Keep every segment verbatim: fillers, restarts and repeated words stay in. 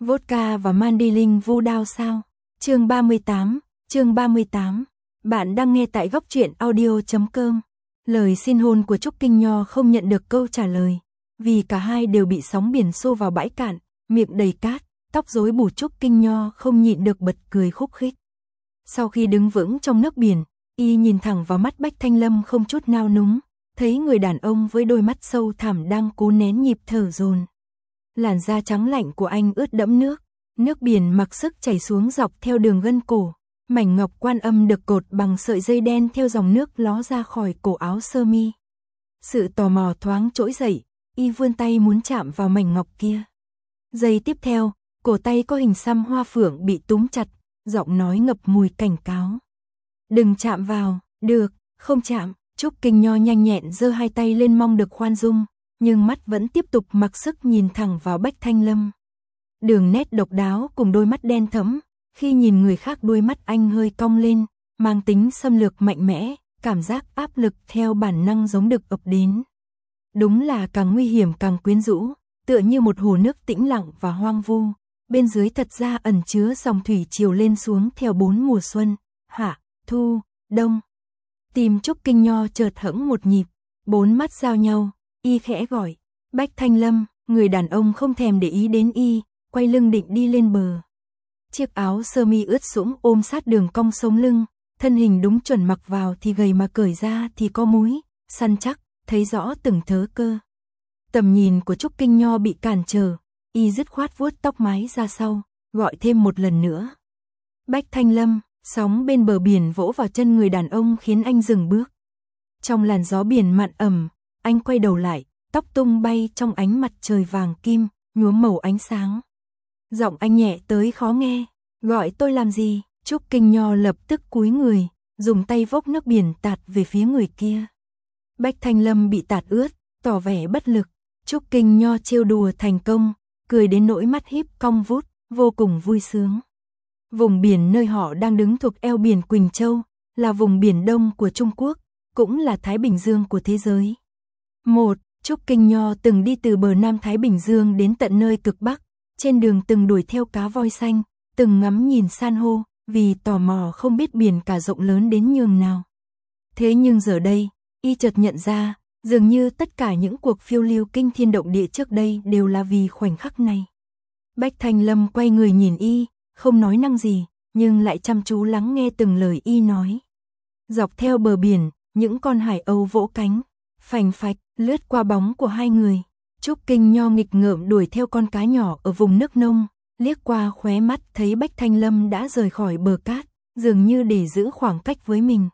Vodka và Mandilin vu đao sao? Chương ba mươi tám, chương ba mươi tám. Bạn đang nghe tại góc truyện audio chấm com. Lời xin hôn của Trúc Kinh Nho không nhận được câu trả lời, vì cả hai đều bị sóng biển xô vào bãi cạn, miệng đầy cát, tóc rối bù. Trúc Kinh Nho không nhịn được bật cười khúc khích. Sau khi đứng vững trong nước biển, y nhìn thẳng vào mắt Bách Thanh Lâm không chút nao núng, thấy người đàn ông với đôi mắt sâu thẳm đang cố nén nhịp thở dồn. Làn da trắng lạnh của anh ướt đẫm nước, nước biển mặc sức chảy xuống dọc theo đường gân cổ, mảnh ngọc quan âm được cột bằng sợi dây đen theo dòng nước ló ra khỏi cổ áo sơ mi. Sự tò mò thoáng trỗi dậy, y vươn tay muốn chạm vào mảnh ngọc kia. Giây tiếp theo, cổ tay có hình xăm hoa phượng bị túm chặt, giọng nói ngập mùi cảnh cáo. Đừng chạm vào, được, không chạm. Trúc Kinh Nho nhanh nhẹn giơ hai tay lên mong được khoan dung, nhưng mắt vẫn tiếp tục mặc sức nhìn thẳng vào Bách Thanh Lâm. Đường nét độc đáo cùng đôi mắt đen thẫm, khi nhìn người khác đôi mắt anh hơi cong lên, mang tính xâm lược mạnh mẽ, cảm giác áp lực theo bản năng giống đực ập đến. Đúng là càng nguy hiểm càng quyến rũ, tựa như một hồ nước tĩnh lặng và hoang vu, bên dưới thật ra ẩn chứa dòng thủy triều lên xuống theo bốn mùa xuân, hạ, thu, đông. Tim Trúc Kinh Nho chợt hững một nhịp, bốn mắt giao nhau, y khẽ gọi, Bách Thanh Lâm. Người đàn ông không thèm để ý đến y, quay lưng định đi lên bờ. Chiếc áo sơ mi ướt sũng ôm sát đường cong sống lưng, thân hình đúng chuẩn mặc vào thì gầy mà cởi ra thì có múi, săn chắc, thấy rõ từng thớ cơ. Tầm nhìn của Trúc Kinh Nho bị cản trở, y dứt khoát vuốt tóc mái ra sau, gọi thêm một lần nữa. Bách Thanh Lâm. Sóng bên bờ biển vỗ vào chân người đàn ông khiến anh dừng bước. Trong làn gió biển mặn ẩm, anh quay đầu lại, tóc tung bay trong ánh mặt trời vàng kim, nhuốm màu ánh sáng. Giọng anh nhẹ tới khó nghe, gọi tôi làm gì? Trúc Kinh Nho lập tức cúi người, dùng tay vốc nước biển tạt về phía người kia. Bách Thanh Lâm bị tạt ướt, tỏ vẻ bất lực. Trúc Kinh Nho trêu đùa thành công, cười đến nỗi mắt híp cong vút, vô cùng vui sướng. Vùng biển nơi họ đang đứng thuộc eo biển Quỳnh Châu, là vùng biển đông của Trung Quốc, cũng là Thái Bình Dương của thế giới. Một, Trúc Kinh Nho từng đi từ bờ Nam Thái Bình Dương đến tận nơi cực Bắc, trên đường từng đuổi theo cá voi xanh, từng ngắm nhìn san hô, vì tò mò không biết biển cả rộng lớn đến nhường nào. Thế nhưng giờ đây, y chợt nhận ra, dường như tất cả những cuộc phiêu lưu kinh thiên động địa trước đây đều là vì khoảnh khắc này. Bách Thanh Lâm quay người nhìn y, không nói năng gì, nhưng lại chăm chú lắng nghe từng lời y nói. Dọc theo bờ biển, những con hải âu vỗ cánh, phành phạch, lướt qua bóng của hai người. Trúc Kinh Nho nghịch ngợm đuổi theo con cá nhỏ ở vùng nước nông, liếc qua khóe mắt thấy Bách Thanh Lâm đã rời khỏi bờ cát, dường như để giữ khoảng cách với mình.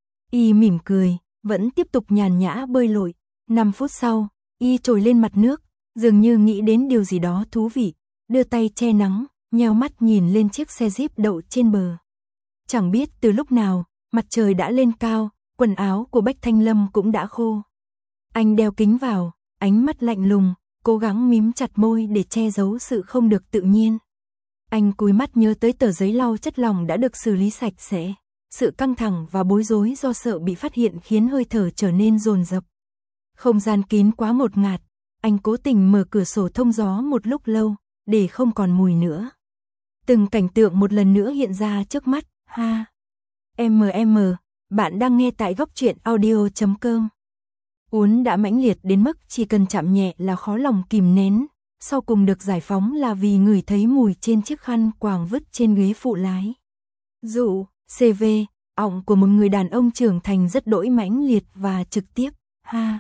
Y mỉm cười, vẫn tiếp tục nhàn nhã bơi lội. Năm phút sau, y trồi lên mặt nước, dường như nghĩ đến điều gì đó thú vị, đưa tay che nắng, nheo mắt nhìn lên chiếc xe jeep đậu trên bờ. Chẳng biết từ lúc nào, mặt trời đã lên cao, quần áo của Bách Thanh Lâm cũng đã khô. Anh đeo kính vào, ánh mắt lạnh lùng, cố gắng mím chặt môi để che giấu sự không được tự nhiên. Anh cúi mắt nhớ tới tờ giấy lau chất lỏng đã được xử lý sạch sẽ. Sự căng thẳng và bối rối do sợ bị phát hiện khiến hơi thở trở nên dồn dập. Không gian kín quá ngột ngạt, anh cố tình mở cửa sổ thông gió một lúc lâu, để không còn mùi nữa. Từng cảnh tượng một lần nữa hiện ra trước mắt, ha. em em, bạn đang nghe tại góc truyện audio chấm com. Uốn đã mãnh liệt đến mức chỉ cần chạm nhẹ là khó lòng kìm nén, sau cùng được giải phóng là vì ngửi thấy mùi trên chiếc khăn quàng vứt trên ghế phụ lái. Dụ, xê vê, ọng của một người đàn ông trưởng thành rất đỗi mãnh liệt và trực tiếp, ha.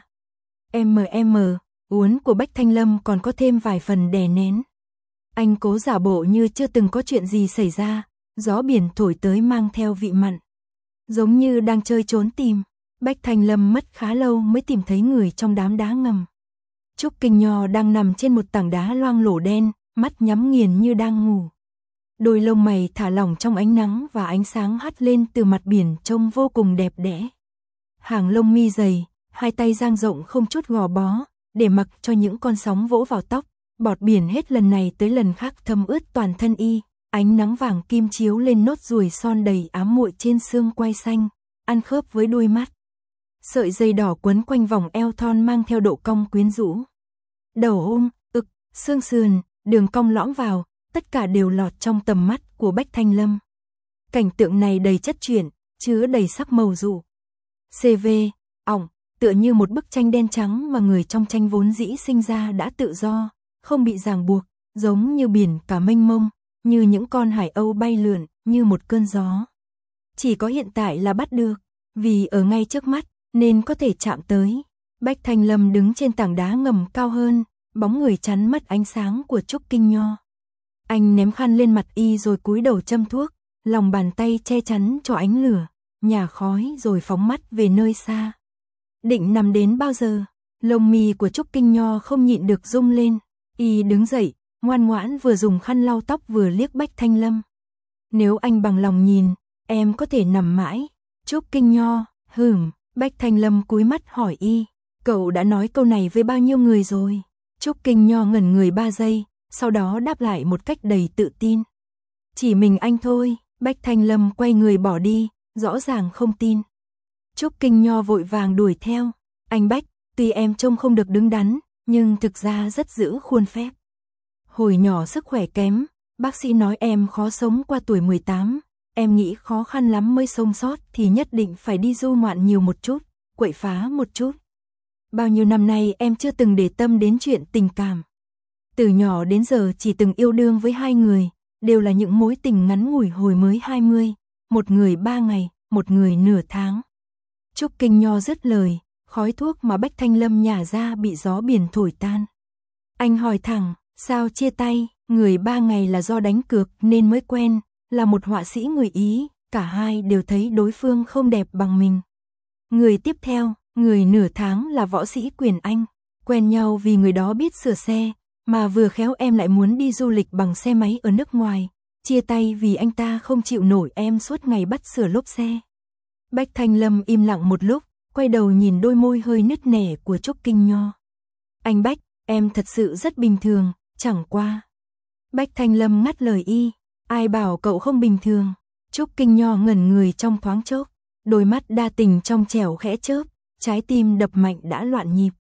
em em, uốn của Bách Thanh Lâm còn có thêm vài phần đè nén. Anh cố giả bộ như chưa từng có chuyện gì xảy ra, gió biển thổi tới mang theo vị mặn. Giống như đang chơi trốn tìm, Bách Thanh Lâm mất khá lâu mới tìm thấy người trong đám đá ngầm. Trúc Kinh Nho đang nằm trên một tảng đá loang lổ đen, mắt nhắm nghiền như đang ngủ. Đôi lông mày thả lỏng trong ánh nắng và ánh sáng hắt lên từ mặt biển trông vô cùng đẹp đẽ. Hàng lông mi dày, hai tay dang rộng không chút gò bó, để mặc cho những con sóng vỗ vào tóc. Bọt biển hết lần này tới lần khác thấm ướt toàn thân y, ánh nắng vàng kim chiếu lên nốt ruồi son đầy ám muội trên xương quai xanh, ăn khớp với đuôi mắt. Sợi dây đỏ quấn quanh vòng eo thon mang theo độ cong quyến rũ. Đầu ôm, ực, xương sườn, đường cong lõm vào, tất cả đều lọt trong tầm mắt của Bách Thanh Lâm. Cảnh tượng này đầy chất chuyển, chứa đầy sắc màu dụ. xê vê, ỏng, tựa như một bức tranh đen trắng mà người trong tranh vốn dĩ sinh ra đã tự do, không bị ràng buộc, giống như biển cả mênh mông, như những con hải âu bay lượn, như một cơn gió. Chỉ có hiện tại là bắt được, vì ở ngay trước mắt, nên có thể chạm tới. Bách Thanh Lâm đứng trên tảng đá ngầm cao hơn, bóng người chắn mất ánh sáng của Trúc Kinh Nho. Anh ném khăn lên mặt y rồi cúi đầu châm thuốc, lòng bàn tay che chắn cho ánh lửa, nhả khói rồi phóng mắt về nơi xa. Định nằm đến bao giờ? Lông mi của Trúc Kinh Nho không nhịn được rung lên, y đứng dậy, ngoan ngoãn vừa dùng khăn lau tóc vừa liếc Bách Thanh Lâm. Nếu anh bằng lòng nhìn, em có thể nằm mãi. Trúc Kinh Nho, hửm, Bách Thanh Lâm cúi mắt hỏi y, cậu đã nói câu này với bao nhiêu người rồi? Trúc Kinh Nho ngẩn người ba giây, sau đó đáp lại một cách đầy tự tin. Chỉ mình anh thôi. Bách Thanh Lâm quay người bỏ đi, rõ ràng không tin. Trúc Kinh Nho vội vàng đuổi theo, anh Bách, tuy em trông không được đứng đắn, nhưng thực ra rất giữ khuôn phép. Hồi nhỏ sức khỏe kém, bác sĩ nói em khó sống qua tuổi mười tám, em nghĩ khó khăn lắm mới sống sót thì nhất định phải đi du ngoạn nhiều một chút, quậy phá một chút. Bao nhiêu năm nay em chưa từng để tâm đến chuyện tình cảm. Từ nhỏ đến giờ chỉ từng yêu đương với hai người, đều là những mối tình ngắn ngủi hồi mới hai mươi, một người ba ngày, một người nửa tháng. Trúc Kinh Nho dứt lời, khói thuốc mà Bách Thanh Lâm nhả ra bị gió biển thổi tan. Anh hỏi thẳng, sao chia tay? Người ba ngày là do đánh cược nên mới quen, là một họa sĩ người Ý, cả hai đều thấy đối phương không đẹp bằng mình. Người tiếp theo, người nửa tháng là võ sĩ Quyền Anh, quen nhau vì người đó biết sửa xe, mà vừa khéo em lại muốn đi du lịch bằng xe máy ở nước ngoài, chia tay vì anh ta không chịu nổi em suốt ngày bắt sửa lốp xe. Bách Thanh Lâm im lặng một lúc, quay đầu nhìn đôi môi hơi nứt nẻ của Trúc Kinh Nho. Anh Bách, em thật sự rất bình thường, chẳng qua. Bách Thanh Lâm ngắt lời y, ai bảo cậu không bình thường? Trúc Kinh Nho ngẩn người trong thoáng chốc, đôi mắt đa tình trong trẻo khẽ chớp, trái tim đập mạnh đã loạn nhịp.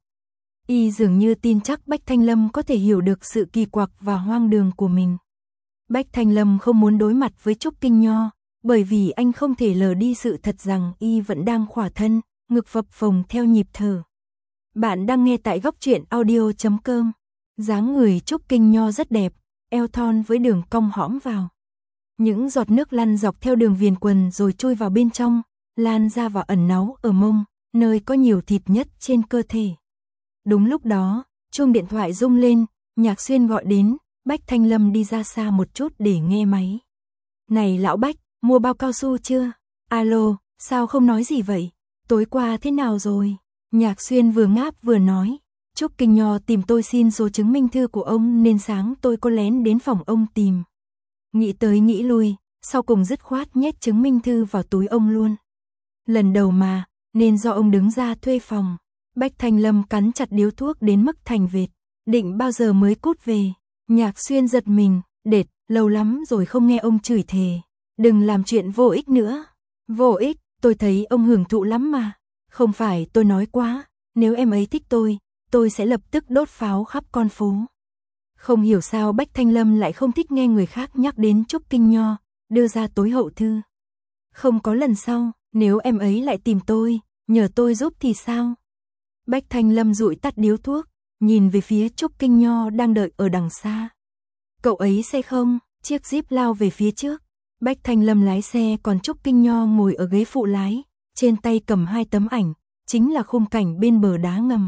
Y dường như tin chắc Bách Thanh Lâm có thể hiểu được sự kỳ quặc và hoang đường của mình. Bách Thanh Lâm không muốn đối mặt với Trúc Kinh Nho, bởi vì anh không thể lờ đi sự thật rằng y vẫn đang khỏa thân, ngực phập phồng theo nhịp thở. Bạn đang nghe tại góc truyện audio chấm com. Dáng người Trúc Kinh Nho rất đẹp, eo thon với đường cong hõm vào. Những giọt nước lăn dọc theo đường viền quần rồi chui vào bên trong, lan ra và ẩn náu ở mông, nơi có nhiều thịt nhất trên cơ thể. Đúng lúc đó, chuông điện thoại rung lên, Nhạc Xuyên gọi đến, Bách Thanh Lâm đi ra xa một chút để nghe máy. Này lão Bách, mua bao cao su chưa? Alo, sao không nói gì vậy? Tối qua thế nào rồi? Nhạc Xuyên vừa ngáp vừa nói, Trúc Kinh Nho tìm tôi xin số chứng minh thư của ông nên sáng tôi có lén đến phòng ông tìm. Nghĩ tới nghĩ lui, sau cùng dứt khoát nhét chứng minh thư vào túi ông luôn. Lần đầu mà, nên do ông đứng ra thuê phòng. Bách Thanh Lâm cắn chặt điếu thuốc đến mức thành vệt, định bao giờ mới cút về. Nhạc Xuyên giật mình, đệt, lâu lắm rồi không nghe ông chửi thề. Đừng làm chuyện vô ích nữa. Vô ích, tôi thấy ông hưởng thụ lắm mà. Không phải tôi nói quá, nếu em ấy thích tôi, tôi sẽ lập tức đốt pháo khắp con phố. Không hiểu sao Bách Thanh Lâm lại không thích nghe người khác nhắc đến Trúc Kinh Nho, đưa ra tối hậu thư. Không có lần sau, nếu em ấy lại tìm tôi, nhờ tôi giúp thì sao? Bách Thanh Lâm dụi tắt điếu thuốc, nhìn về phía Trúc Kinh Nho đang đợi ở đằng xa. Cậu ấy xe không? Chiếc Jeep lao về phía trước. Bách Thanh Lâm lái xe còn Trúc Kinh Nho ngồi ở ghế phụ lái, trên tay cầm hai tấm ảnh, chính là khung cảnh bên bờ đá ngầm.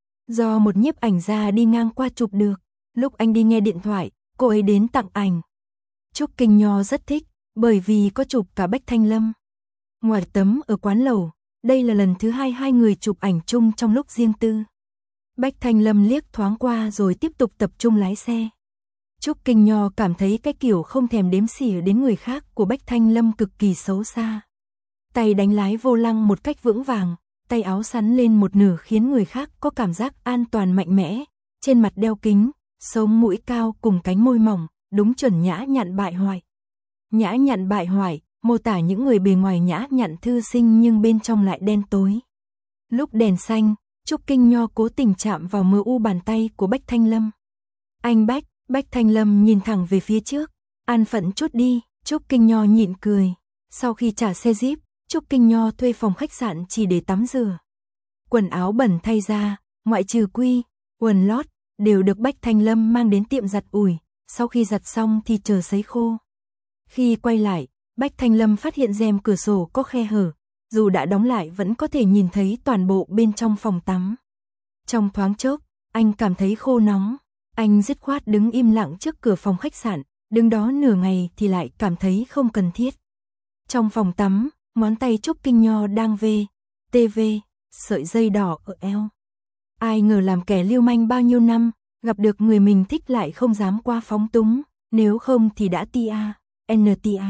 Do một nhiếp ảnh gia đi ngang qua chụp được, lúc anh đi nghe điện thoại, cô ấy đến tặng ảnh. Trúc Kinh Nho rất thích, bởi vì có chụp cả Bách Thanh Lâm. Ngoài tấm ở quán lẩu, đây là lần thứ hai hai người chụp ảnh chung trong lúc riêng tư. Bách Thanh Lâm liếc thoáng qua rồi tiếp tục tập trung lái xe. Trúc Kinh Nho cảm thấy cái kiểu không thèm đếm xỉa đến người khác của Bách Thanh Lâm cực kỳ xấu xa. Tay đánh lái vô lăng một cách vững vàng, tay áo sắn lên một nửa khiến người khác có cảm giác an toàn mạnh mẽ, trên mặt đeo kính, sống mũi cao cùng cánh môi mỏng, đúng chuẩn nhã nhặn bại hoại. Nhã nhặn bại hoại, mô tả những người bề ngoài nhã nhặn thư sinh nhưng bên trong lại đen tối. Lúc đèn xanh, Trúc Kinh Nho cố tình chạm vào mờ u bàn tay của Bách Thanh Lâm. Anh Bách, Bách Thanh Lâm nhìn thẳng về phía trước, an phận chút đi, Trúc Kinh Nho nhịn cười. Sau khi trả xe Jeep, Trúc Kinh Nho thuê phòng khách sạn chỉ để tắm rửa. Quần áo bẩn thay ra, ngoại trừ quy, quần lót, đều được Bách Thanh Lâm mang đến tiệm giặt ủi, sau khi giặt xong thì chờ sấy khô. Khi quay lại, Bách Thanh Lâm phát hiện rèm cửa sổ có khe hở, dù đã đóng lại vẫn có thể nhìn thấy toàn bộ bên trong phòng tắm. Trong thoáng chốc, anh cảm thấy khô nóng, anh dứt khoát đứng im lặng trước cửa phòng khách sạn, đứng đó nửa ngày thì lại cảm thấy không cần thiết. Trong phòng tắm, ngón tay Trúc Kinh Nho đang vê, tê vê, sợi dây đỏ ở eo. Ai ngờ làm kẻ lưu manh bao nhiêu năm, gặp được người mình thích lại không dám qua phóng túng, nếu không thì đã tia, en tia.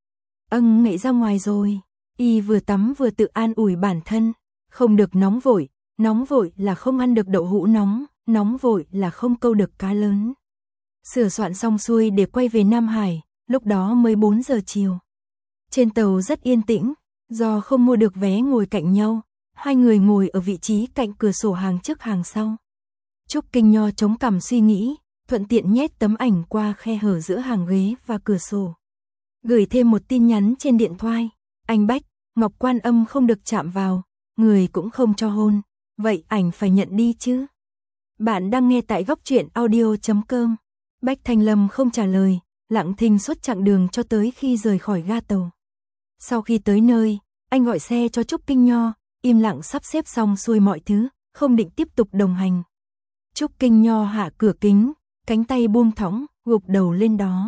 Âng ngậy ra ngoài rồi, y vừa tắm vừa tự an ủi bản thân, không được nóng vội, nóng vội là không ăn được đậu hũ nóng, nóng vội là không câu được cá lớn. Sửa soạn xong xuôi để quay về Nam Hải, lúc đó mới bốn giờ chiều. Trên tàu rất yên tĩnh, do không mua được vé ngồi cạnh nhau, hai người ngồi ở vị trí cạnh cửa sổ hàng trước hàng sau. Trúc Kinh Nho chống cằm suy nghĩ, thuận tiện nhét tấm ảnh qua khe hở giữa hàng ghế và cửa sổ. Gửi thêm một tin nhắn trên điện thoại, anh Bách, Ngọc Quan Âm không được chạm vào, người cũng không cho hôn, vậy ảnh phải nhận đi chứ. Bạn đang nghe tại góc truyện audio chấm com. Bách Thanh Lâm không trả lời, lặng thinh suốt chặng đường cho tới khi rời khỏi ga tàu. Sau khi tới nơi, anh gọi xe cho Trúc Kinh Nho, im lặng sắp xếp xong xuôi mọi thứ, không định tiếp tục đồng hành. Trúc Kinh Nho hạ cửa kính, cánh tay buông thõng, gục đầu lên đó.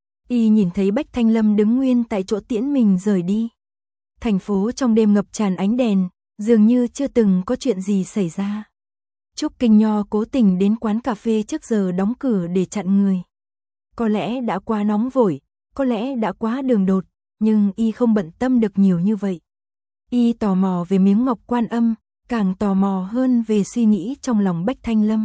Y nhìn thấy Bách Thanh Lâm đứng nguyên tại chỗ tiễn mình rời đi. Thành phố trong đêm ngập tràn ánh đèn, dường như chưa từng có chuyện gì xảy ra. Trúc Kinh Nho cố tình đến quán cà phê trước giờ đóng cửa để chặn người. Có lẽ đã quá nóng vội, có lẽ đã quá đường đột, nhưng y không bận tâm được nhiều như vậy. Y tò mò về miếng ngọc Quan Âm, càng tò mò hơn về suy nghĩ trong lòng Bách Thanh Lâm.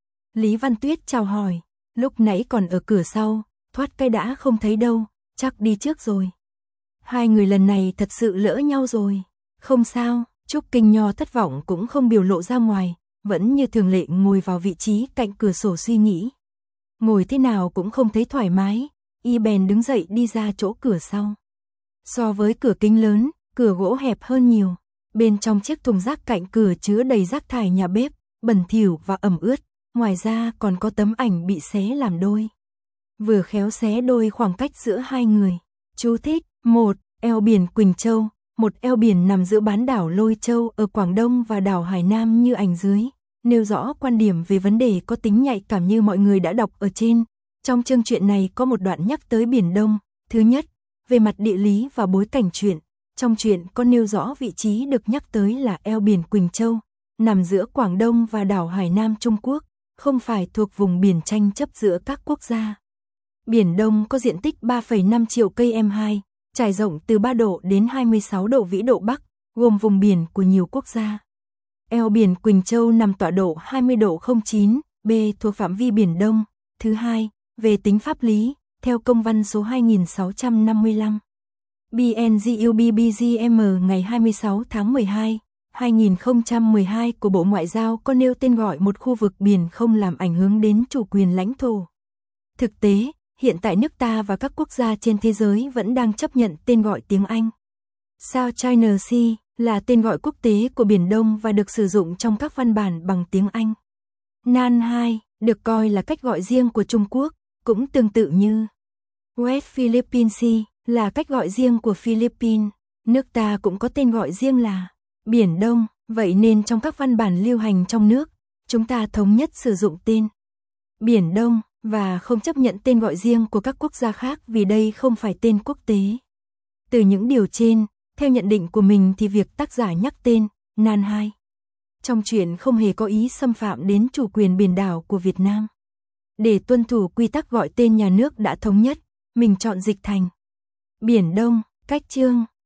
Lý Văn Tuyết chào hỏi, lúc nãy còn ở cửa sau, thoát cái đã không thấy đâu, chắc đi trước rồi. Hai người lần này thật sự lỡ nhau rồi. Không sao, Trúc Kinh Nho thất vọng cũng không biểu lộ ra ngoài, vẫn như thường lệ ngồi vào vị trí cạnh cửa sổ suy nghĩ. Ngồi thế nào cũng không thấy thoải mái, y bèn đứng dậy đi ra chỗ cửa sau. So với cửa kính lớn, cửa gỗ hẹp hơn nhiều. Bên trong chiếc thùng rác cạnh cửa chứa đầy rác thải nhà bếp, bẩn thỉu và ẩm ướt, ngoài ra còn có tấm ảnh bị xé làm đôi. Vừa khéo xé đôi khoảng cách giữa hai người. Chú thích: một. Eo biển Quỳnh Châu, một eo biển nằm giữa bán đảo Lôi Châu ở Quảng Đông và đảo Hải Nam như ảnh dưới, nêu rõ quan điểm về vấn đề có tính nhạy cảm như mọi người đã đọc ở trên. Trong chương truyện này có một đoạn nhắc tới Biển Đông. Thứ nhất, về mặt địa lý và bối cảnh truyện, trong truyện có nêu rõ vị trí được nhắc tới là eo biển Quỳnh Châu, nằm giữa Quảng Đông và đảo Hải Nam Trung Quốc, không phải thuộc vùng biển tranh chấp giữa các quốc gia. Biển Đông có diện tích ba phẩy năm triệu cây em hai, trải rộng từ ba độ đến hai mươi sáu độ vĩ độ Bắc, gồm vùng biển của nhiều quốc gia. Eo biển Quỳnh Châu nằm tọa độ hai mươi độ không chín B thuộc phạm vi Biển Đông. Thứ hai, về tính pháp lý, theo công văn số hai nghìn sáu trăm năm mươi lăm B N G U B B G M ngày hai mươi sáu tháng mười hai, hai nghìn không trăm mười hai của Bộ Ngoại giao có nêu tên gọi một khu vực biển không làm ảnh hưởng đến chủ quyền lãnh thổ. Thực tế, hiện tại nước ta và các quốc gia trên thế giới vẫn đang chấp nhận tên gọi tiếng Anh. South China Sea là tên gọi quốc tế của Biển Đông và được sử dụng trong các văn bản bằng tiếng Anh. Nan hai được coi là cách gọi riêng của Trung Quốc, cũng tương tự như West Philippine Sea là cách gọi riêng của Philippines. Nước ta cũng có tên gọi riêng là Biển Đông, vậy nên trong các văn bản lưu hành trong nước, chúng ta thống nhất sử dụng tên Biển Đông và không chấp nhận tên gọi riêng của các quốc gia khác vì đây không phải tên quốc tế. Từ những điều trên, theo nhận định của mình thì việc tác giả nhắc tên Nan hai trong truyện không hề có ý xâm phạm đến chủ quyền biển đảo của Việt Nam. Để tuân thủ quy tắc gọi tên nhà nước đã thống nhất, mình chọn dịch thành Biển Đông, cách chương